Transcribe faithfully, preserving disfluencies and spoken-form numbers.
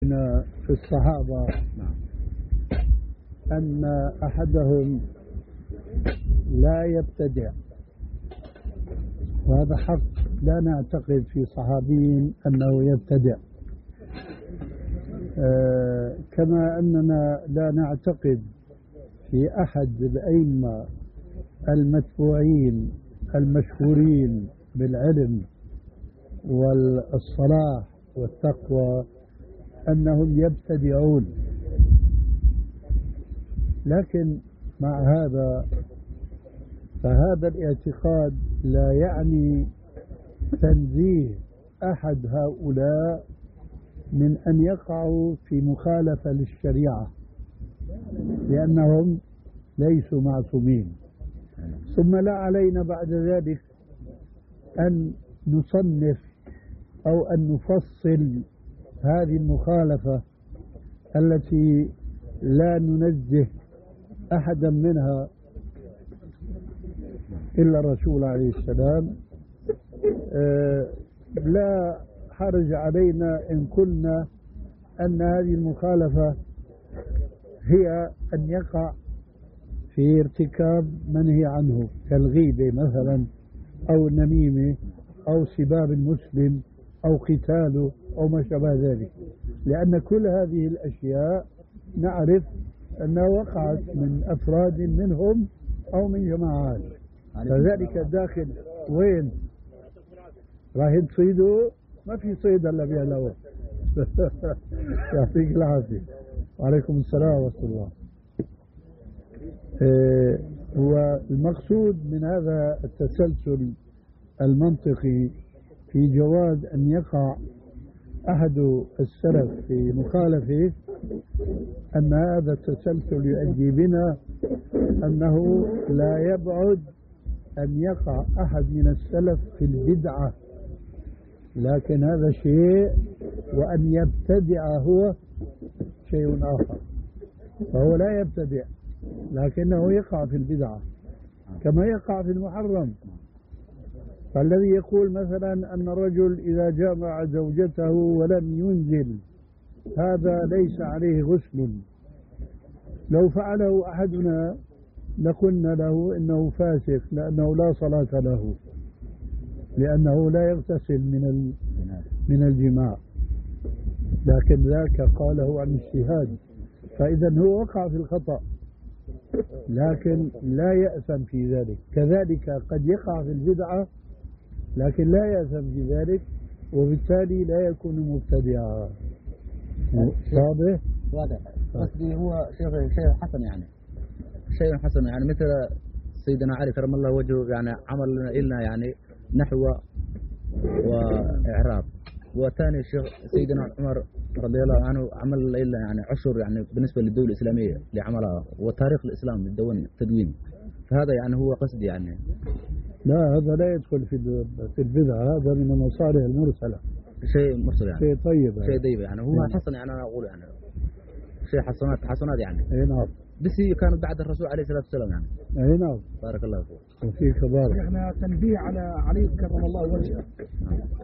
في الصحابة أن أحدهم لا يبتدع، وهذا حق. لا نعتقد في صحابي أنه يبتدع، آه كما أننا لا نعتقد في أحد الأئمة المتبوعين المشهورين بالعلم والصلاح والتقوى أنهم يبتدعون. لكن مع هذا فهذا الاعتقاد لا يعني تنزيه أحد هؤلاء من أن يقعوا في مخالفة للشريعة، لأنهم ليسوا معصومين. ثم لا علينا بعد ذلك أن نصنف أو أن نفصل هذه المخالفة التي لا ننزه أحدا منها إلا الرسول عليه السلام. آه لا حرج علينا إن قلنا أن هذه المخالفة هي أن يقع في ارتكاب منهي عنه كالغيبة مثلا، أو النميمة، أو سباب المسلم، أو قتاله، أو ما شابه ذلك، لأن كل هذه الأشياء نعرف أنها وقعت من أفراد منهم أو من جماعات. فذلك الداخل وين؟ رايحين تصيدوا؟ ما في صيد إلا بها له. يعطيك العافية. وعليكم السلام ورحمة الله. آه هو المقصود من هذا التسلسل المنطقي في جواز أن يقع أحد السلف في مخالفة، أن هذا التسلسل يؤدي بنا أنه لا يبعد أن يقع أحد من السلف في البدعة، لكن هذا شيء، وأن يبتدع هو شيء آخر. فهو لا يبتدع لكنه يقع في البدعة كما يقع في المحرم. فالذي يقول مثلا أن الرجل إذا جامع زوجته ولم ينزل هذا ليس عليه غسل، لو فعله أحدنا لقلنا له إنه فاسق، لأنه لا صلاة له، لأنه لا يغتسل من من الجماع. لكن ذاك قاله عن اجتهاد، فإذا هو وقع في الخطأ لكن لا يأثم في ذلك. كذلك قد يقع في البدعة لكن لا يأثم في ذلك، وبالتالي لا يكون مبتدعا. واضح؟ واضح. قصدي هو شيء شيء حسن، يعني شيء حسن، يعني مثل سيدنا علي كرم الله وجهه، يعني عمل لنا يعني نحو وإعراب. وثاني الشيخ سيدنا عمر رضي الله عنه عمل لنا يعني عشر، يعني بالنسبة للدولة الإسلامية لعملها، وتاريخ الإسلام الدون تدوين. فهذا يعني هو قصدي يعني. لا، هذا لا يدخل في في البدعة، هذا من المصالح المرسلة، شيء مرسل يعني، شيء طيب شيء طيب يعني. هو حسن يعني، أنا أقول يعني شيء حسنات حسنات يعني. أي نعم. بس هي كانت بعد الرسول عليه الصلاة والسلام يعني. أي نعم. بارك الله فيك. وفيك بارك. احنا تنبيه على علي كرم الله وجهه.